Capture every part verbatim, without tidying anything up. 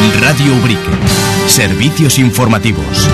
Radio Ubrique. Servicios informativos.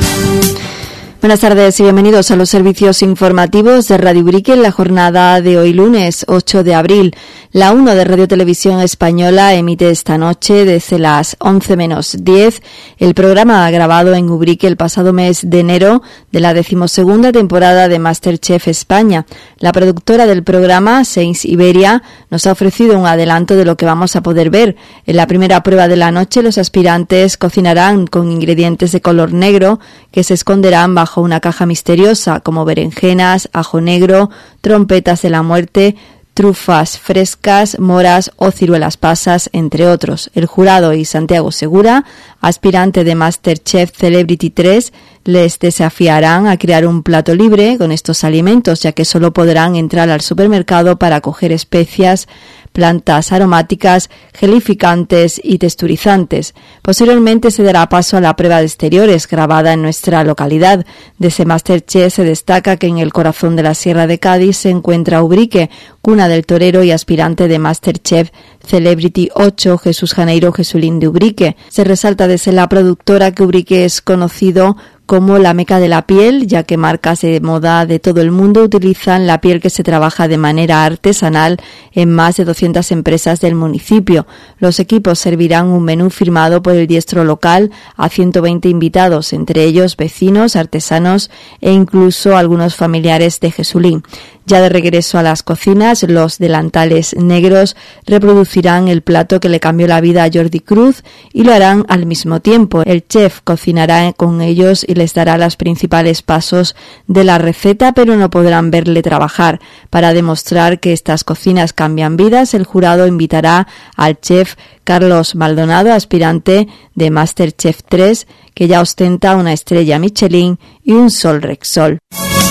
Buenas tardes y bienvenidos a los servicios informativos de Radio Ubrique en la jornada de hoy lunes ocho de abril. La uno de Radio Televisión Española emite esta noche desde las once menos diez el programa grabado en Ubrique el pasado mes de enero de la decimosegunda temporada de MasterChef España. La productora del programa, Seis Iberia, nos ha ofrecido un adelanto de lo que vamos a poder ver. En la primera prueba de la noche, los aspirantes cocinarán con ingredientes de color negro que se esconderán bajo una caja misteriosa, como berenjenas, ajo negro, trompetas de la muerte, trufas frescas, moras o ciruelas pasas, entre otros. El jurado y Santiago Segura, aspirante de MasterChef Celebrity tres, les desafiarán a crear un plato libre con estos alimentos, ya que solo podrán entrar al supermercado para coger especias, plantas aromáticas, gelificantes y texturizantes. Posteriormente se dará paso a la prueba de exteriores grabada en nuestra localidad. Desde MasterChef se destaca que en el corazón de la Sierra de Cádiz se encuentra Ubrique, cuna del torero y aspirante de MasterChef Celebrity ocho, Jesús Janeiro Jesulín de Ubrique. Se resalta desde la productora que Ubrique es conocido como la meca de la piel, ya que marcas de moda de todo el mundo utilizan la piel que se trabaja de manera artesanal en más de doscientas empresas del municipio. Los equipos servirán un menú firmado por el diestro local a ciento veinte invitados, entre ellos vecinos, artesanos e incluso algunos familiares de Jesulín. Ya de regreso a las cocinas, los delantales negros reproducirán el plato que le cambió la vida a Jordi Cruz y lo harán al mismo tiempo. El chef cocinará con ellos y les dará los principales pasos de la receta, pero no podrán verle trabajar. Para demostrar que estas cocinas cambian vidas, el jurado invitará al chef Carlos Maldonado, aspirante de MasterChef tres, que ya ostenta una estrella Michelin y un Sol Rexol.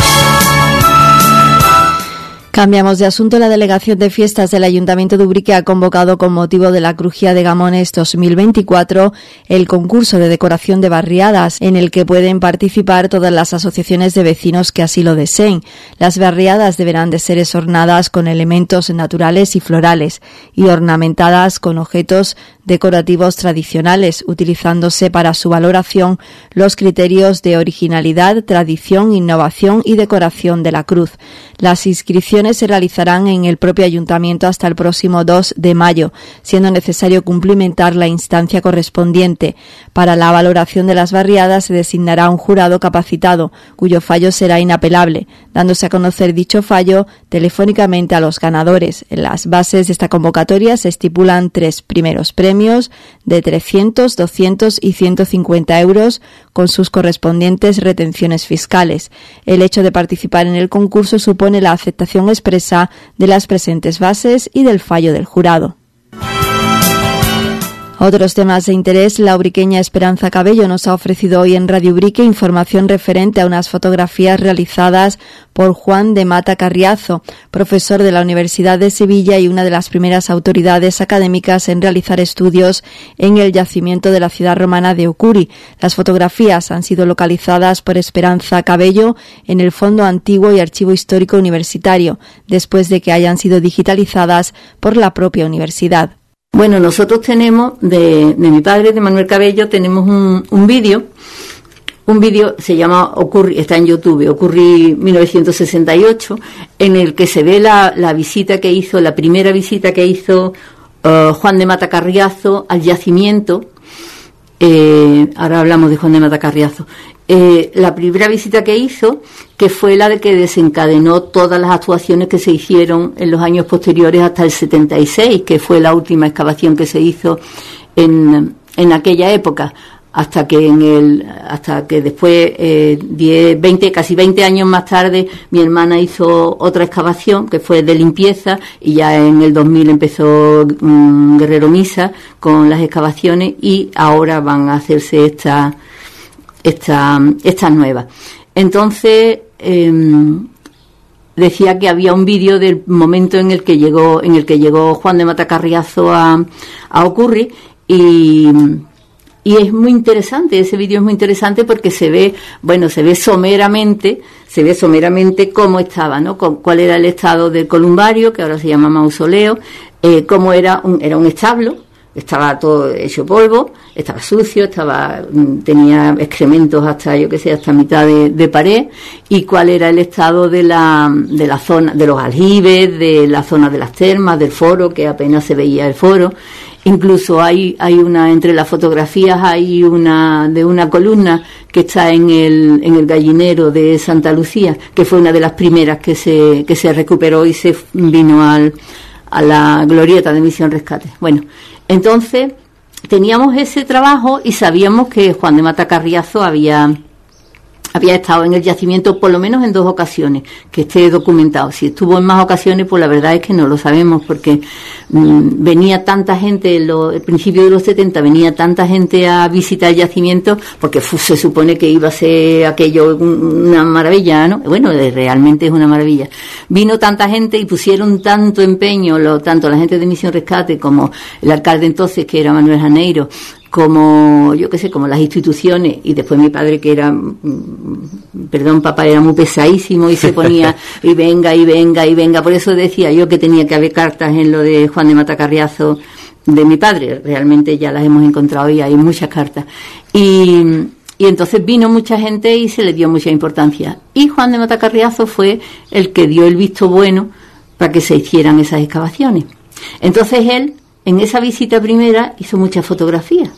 Cambiamos de asunto. La Delegación de Fiestas del Ayuntamiento de Ubrique ha convocado con motivo de la Crujía de Gamones dos mil veinticuatro el concurso de decoración de barriadas, en el que pueden participar todas las asociaciones de vecinos que así lo deseen. Las barriadas deberán de ser ornadas con elementos naturales y florales y ornamentadas con objetos decorativos tradicionales, utilizándose para su valoración los criterios de originalidad, tradición, innovación y decoración de la cruz. Las inscripciones se realizarán en el propio ayuntamiento hasta el próximo dos de mayo, siendo necesario cumplimentar la instancia correspondiente. Para la valoración de las barriadas se designará un jurado capacitado, cuyo fallo será inapelable, dándose a conocer dicho fallo telefónicamente a los ganadores. En las bases de esta convocatoria se estipulan tres primeros premios de trescientos, doscientos y ciento cincuenta euros con sus correspondientes retenciones fiscales. El hecho de participar en el concurso supone la aceptación expresa de las presentes bases y del fallo del jurado. Otros temas de interés. La ubriqueña Esperanza Cabello nos ha ofrecido hoy en Radio Ubrique información referente a unas fotografías realizadas por Juan de Mata Carriazo, profesor de la Universidad de Sevilla y una de las primeras autoridades académicas en realizar estudios en el yacimiento de la ciudad romana de Ocuri. Las fotografías han sido localizadas por Esperanza Cabello en el Fondo Antiguo y Archivo Histórico Universitario, después de que hayan sido digitalizadas por la propia universidad. Bueno, nosotros tenemos, de, de mi padre, de Manuel Cabello, tenemos un, un vídeo, un vídeo se llama Ocurri, está en YouTube, Ocurri mil novecientos sesenta y ocho, en el que se ve la, la visita que hizo, la primera visita que hizo uh, Juan de Mata Carriazo al yacimiento. Eh, ahora hablamos de Juan de Mata Carriazo. Eh, la primera visita que hizo, que fue la de que desencadenó todas las actuaciones que se hicieron en los años posteriores hasta el setenta y seis, que fue la última excavación que se hizo en, en aquella época, hasta que en el, hasta que después, eh, diez, veinte, casi veinte años más tarde, mi hermana hizo otra excavación que fue de limpieza, y ya en el dos mil empezó um, Guerrero Misa con las excavaciones, y ahora van a hacerse esta esta estas nuevas. Entonces eh, decía que había un vídeo del momento en el que llegó en el que llegó Juan de Mata Carriazo a, a Ocurri, y y es muy interesante, ese vídeo es muy interesante porque se ve, bueno, se ve someramente, se ve someramente cómo estaba, ¿no? Con, cuál era el estado del columbario, que ahora se llama mausoleo, eh, cómo era un, era un establo, estaba todo hecho polvo, estaba sucio, estaba tenía excrementos hasta, yo que sé, hasta mitad de, de pared, y cuál era el estado de la, de la zona, de los aljibes, de la zona de las termas, del foro, que apenas se veía el foro. Incluso hay hay una, entre las fotografías hay una de una columna que está en el en el gallinero de Santa Lucía, que fue una de las primeras que se que se recuperó y se vino al a la glorieta de Misión Rescate. Bueno, entonces teníamos ese trabajo y sabíamos que Juan de Mata Carriazo había había estado en el yacimiento por lo menos en dos ocasiones, que esté documentado. Si estuvo en más ocasiones, pues la verdad es que no lo sabemos, porque mmm, venía tanta gente, en lo, el principio de los setenta, venía tanta gente a visitar el yacimiento, porque fu, se supone que iba a ser aquello una maravilla, ¿no? Bueno, realmente es una maravilla. Vino tanta gente y pusieron tanto empeño, lo, tanto la gente de Misión Rescate como el alcalde entonces, que era Manuel Janeiro, como, yo qué sé, como las instituciones, y después mi padre, que era, perdón, papá, era muy pesadísimo y se ponía, y venga, y venga, y venga. Por eso decía yo que tenía que haber cartas en lo de Juan de Mata Carriazo de mi padre. Realmente ya las hemos encontrado y hay muchas cartas. Y, y entonces vino mucha gente y se le dio mucha importancia. Y Juan de Mata Carriazo fue el que dio el visto bueno para que se hicieran esas excavaciones. Entonces él, en esa visita primera, hizo muchas fotografías.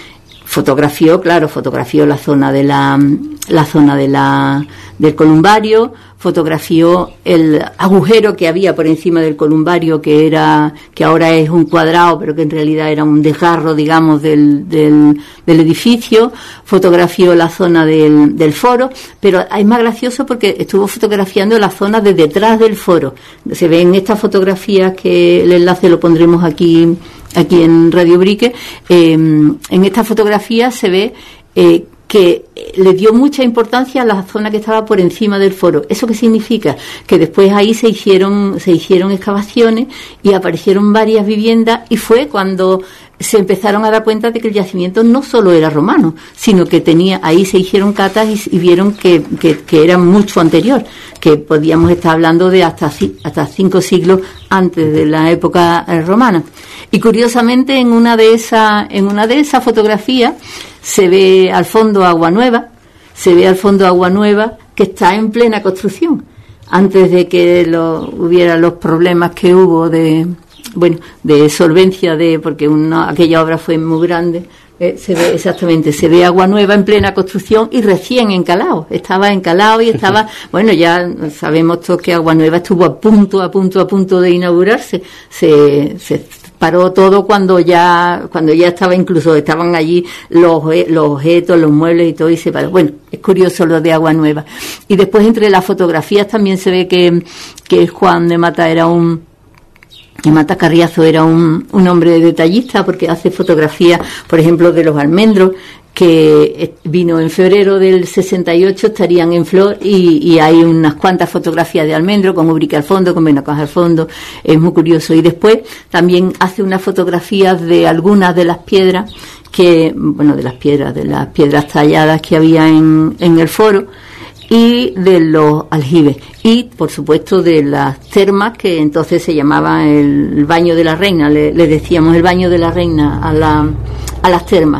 Fotografió, claro, fotografió la zona de la, la zona de la, del columbario, fotografió el agujero que había por encima del columbario, que era, que ahora es un cuadrado, pero que en realidad era un desgarro, digamos, del, del, del edificio, fotografió la zona del, del foro, pero es más gracioso porque estuvo fotografiando la zona de detrás del foro. Se ve en estas fotografías, que el enlace lo pondremos aquí, aquí en Radio Brique. Eh, en esta fotografía se ve eh, que le dio mucha importancia a la zona que estaba por encima del foro. ¿Eso qué significa? Que después ahí se hicieron se hicieron excavaciones y aparecieron varias viviendas, y fue cuando se empezaron a dar cuenta de que el yacimiento no solo era romano, sino que tenía, ahí se hicieron catas y, y vieron que, que, que era mucho anterior, que podíamos estar hablando de hasta, hasta cinco siglos antes de la época eh, romana. Y curiosamente en una de esas en una de esas fotografías se ve al fondo Agua Nueva, se ve al fondo Agua Nueva, que está en plena construcción, antes de que lo, hubiera los problemas que hubo de, bueno, de solvencia, de porque una, aquella obra fue muy grande. Eh, se ve exactamente, se ve Agua Nueva en plena construcción y recién encalado, estaba encalado y estaba, bueno, ya sabemos todos que Agua Nueva estuvo a punto, a punto, a punto de inaugurarse, se, se paró todo cuando ya, cuando ya estaba, incluso estaban allí los, los objetos, los muebles y todo, y se paró. Bueno, es curioso lo de Agua Nueva. Y después entre las fotografías también se ve que, que Juan de Mata era un, Y Mata Carriazo era un, un hombre detallista, porque hace fotografías, por ejemplo, de los almendros, que vino en febrero del sesenta y ocho, estarían en flor, y, y hay unas cuantas fotografías de almendro, con Ubrique al fondo, con Benacaj al fondo, es muy curioso. Y después también hace unas fotografías de algunas de las piedras, que, bueno, de las piedras, de las piedras talladas que había en, en el foro, y de los aljibes, y por supuesto de las termas, que entonces se llamaba el baño de la reina, le, le decíamos el baño de la reina a, la, a las termas.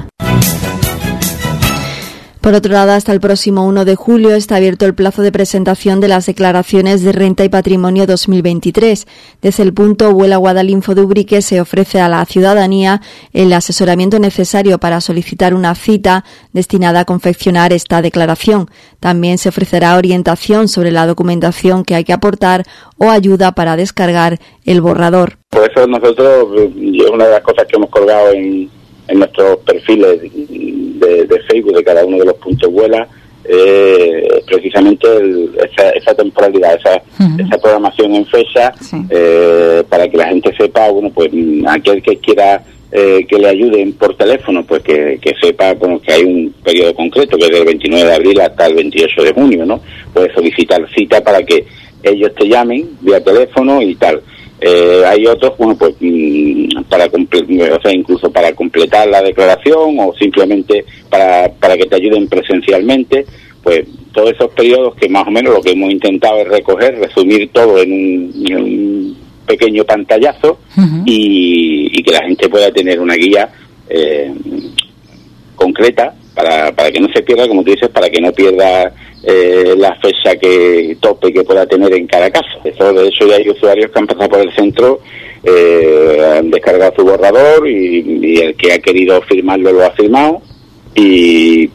Por otro lado, hasta el próximo uno de julio está abierto el plazo de presentación de las declaraciones de renta y patrimonio dos mil veintitrés. Desde el punto Huela Guadalinfo de Ubrique se ofrece a la ciudadanía el asesoramiento necesario para solicitar una cita destinada a confeccionar esta declaración. También se ofrecerá orientación sobre la documentación que hay que aportar o ayuda para descargar el borrador. Por eso nosotros, una de las cosas que hemos colgado en, en nuestros perfiles De, de Facebook de cada uno de los puntos Huela, eh, precisamente el, esa, esa temporalidad, esa, uh-huh. esa programación en fecha, sí. eh, para que la gente sepa, bueno, pues aquel que quiera eh, que le ayuden por teléfono, pues que, que sepa, bueno, que hay un periodo concreto, que es del veintinueve de abril hasta el veintiocho de junio, ¿no? Puedes solicitar cita para que ellos te llamen vía teléfono y tal. Eh, hay otros, bueno, pues para comple- o sea, incluso para completar la declaración, o simplemente para, para que te ayuden presencialmente, pues todos esos periodos, que más o menos lo que hemos intentado es recoger, resumir todo en un, en un pequeño pantallazo, uh-huh. y, y que la gente pueda tener una guía eh, concreta para, para que no se pierda, como tú dices, para que no pierda eh, la fecha que tope que pueda tener en cada caso. Eso, de hecho, ya hay usuarios que han pasado por el centro, eh, han descargado su borrador y, y el que ha querido firmarlo lo ha firmado y,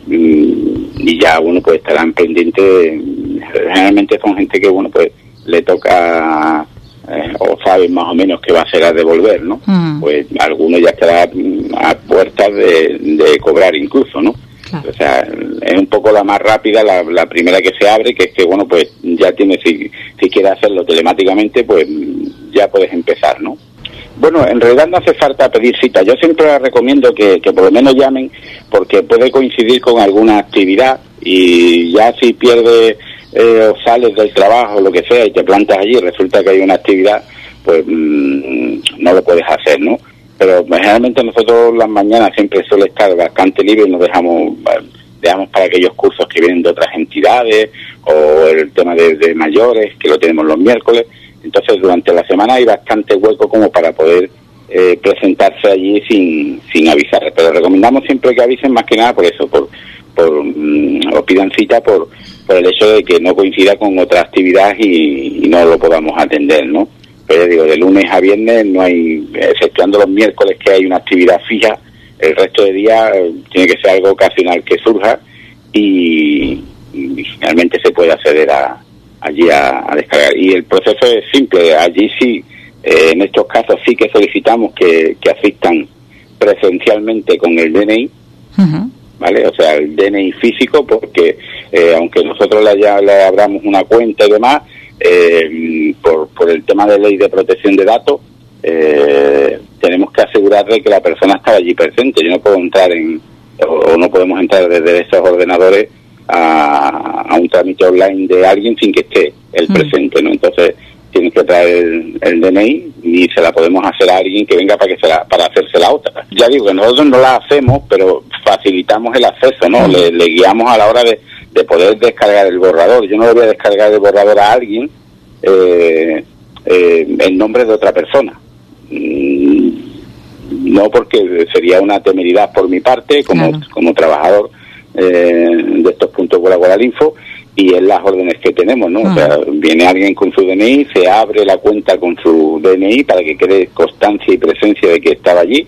y ya, bueno, pues estarán pendientes. Generalmente son gente que, bueno, pues le toca eh, o saben más o menos que va a ser a devolver, ¿no? Mm. Pues algunos ya estarán a puertas de, de cobrar incluso, ¿no? Claro. O sea, es un poco la más rápida, la, la primera que se abre, que es que, bueno, pues ya tienes, si, si quieres hacerlo telemáticamente, pues ya puedes empezar, ¿no? Bueno, en realidad no hace falta pedir cita. Yo siempre recomiendo que, que por lo menos llamen, porque puede coincidir con alguna actividad y ya si pierdes eh, o sales del trabajo o lo que sea y te plantas allí y resulta que hay una actividad, pues mmm, no lo puedes hacer, ¿no? Pero generalmente nosotros las mañanas siempre suele estar bastante libre y nos dejamos dejamos para aquellos cursos que vienen de otras entidades o el tema de, de mayores, que lo tenemos los miércoles. Entonces durante la semana hay bastante hueco como para poder eh, presentarse allí sin sin avisar. Pero recomendamos siempre que avisen, más que nada por eso, por por um, o pidan cita por por el hecho de que no coincida con otra actividad y, y no lo podamos atender, ¿no? Pero digo, de lunes a viernes no hay, exceptuando los miércoles que hay una actividad fija, el resto de días eh, tiene que ser algo ocasional que surja y, y finalmente se puede acceder a allí a, a descargar. Y el proceso es simple, allí sí, eh, en estos casos sí que solicitamos que, que asistan presencialmente con el D N I, uh-huh. ¿Vale? O sea, el D N I físico, porque eh, aunque nosotros le, ya, le abramos una cuenta y demás, eh, por, por el tema de ley de protección de datos, eh, tenemos que asegurar de que la persona estaba allí presente. Yo no puedo entrar en, o, o no podemos entrar desde esos ordenadores a, a un trámite online de alguien sin que esté el mm. presente, ¿no? Entonces tienes que traer el, el D N I y se la podemos hacer a alguien que venga para que se la, para hacerse la otra. Ya digo que nosotros no la hacemos, pero facilitamos el acceso, ¿no? Mm. Le, le guiamos a la hora de, de poder descargar el borrador. Yo no le voy a descargar el borrador a alguien eh, eh, en nombre de otra persona. Mm, no, porque sería una temeridad por mi parte como, claro. como trabajador eh, de estos puntos Guadalajara-Info, y en las órdenes que tenemos, ¿no? Uh-huh. O sea, viene alguien con su D N I, se abre la cuenta con su D N I para que quede constancia y presencia de que estaba allí,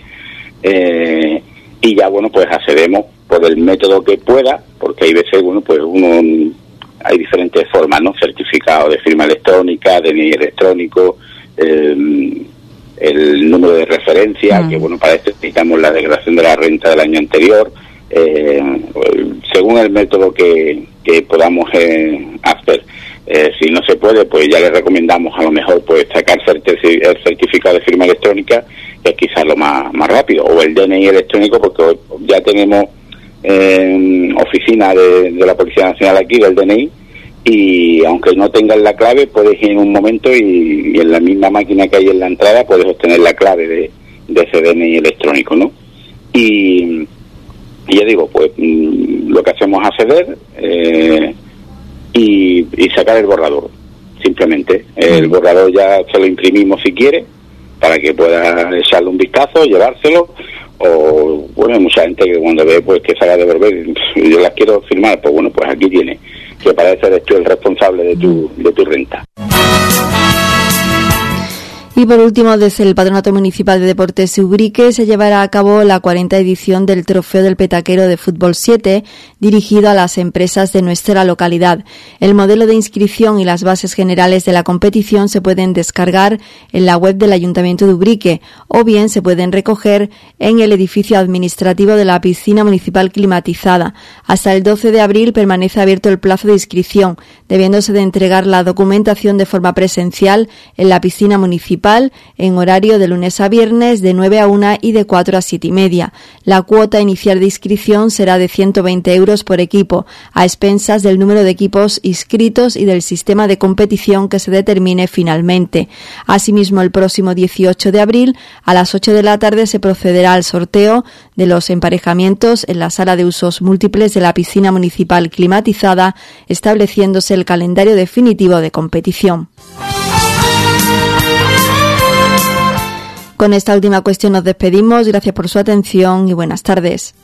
eh, y ya, bueno, pues accedemos por el método que pueda, porque hay veces, bueno, pues uno, hay diferentes formas, ¿no? Certificado de firma electrónica, D N I electrónico, eh, el número de referencia, uh-huh. que, bueno, para esto necesitamos la declaración de la renta del año anterior, eh, según el método que, que podamos eh, hacer. Eh, si no se puede, pues ya le recomendamos a lo mejor pues sacar el certificado de firma electrónica, que es quizás lo más, más rápido, o el D N I electrónico, porque ya tenemos eh, oficina de, de la Policía Nacional aquí del D N I, y aunque no tengas la clave, puedes ir en un momento y, y en la misma máquina que hay en la entrada puedes obtener la clave de, de ese D N I electrónico, ¿no? Y Y ya digo, pues mmm, lo que hacemos es acceder eh, y, y sacar el borrador, simplemente. El borrador ya se lo imprimimos si quiere, para que pueda echarle un vistazo, llevárselo, o bueno, hay mucha gente que cuando ve pues que se haga devolver, yo las quiero firmar, pues bueno, pues aquí tiene, que para eso eres tú el responsable de tu, de tu renta. Y por último, desde el Patronato Municipal de Deportes Ubrique se llevará a cabo la cuarta edición del Trofeo del Petaquero de Fútbol siete, dirigido a las empresas de nuestra localidad. El modelo de inscripción y las bases generales de la competición se pueden descargar en la web del Ayuntamiento de Ubrique, o bien se pueden recoger en el edificio administrativo de la piscina municipal climatizada. Hasta el doce de abril permanece abierto el plazo de inscripción, debiéndose de entregar la documentación de forma presencial en la piscina municipal en horario de lunes a viernes de nueve a una y de cuatro a siete y media. La cuota inicial de inscripción será de ciento veinte euros por equipo, a expensas del número de equipos inscritos y del sistema de competición que se determine finalmente. Asimismo, el próximo dieciocho de abril, a las ocho de la tarde, se procederá al sorteo de los emparejamientos en la sala de usos múltiples de la piscina municipal climatizada, estableciéndose el calendario definitivo de competición. Con esta última cuestión nos despedimos. Gracias por su atención y buenas tardes.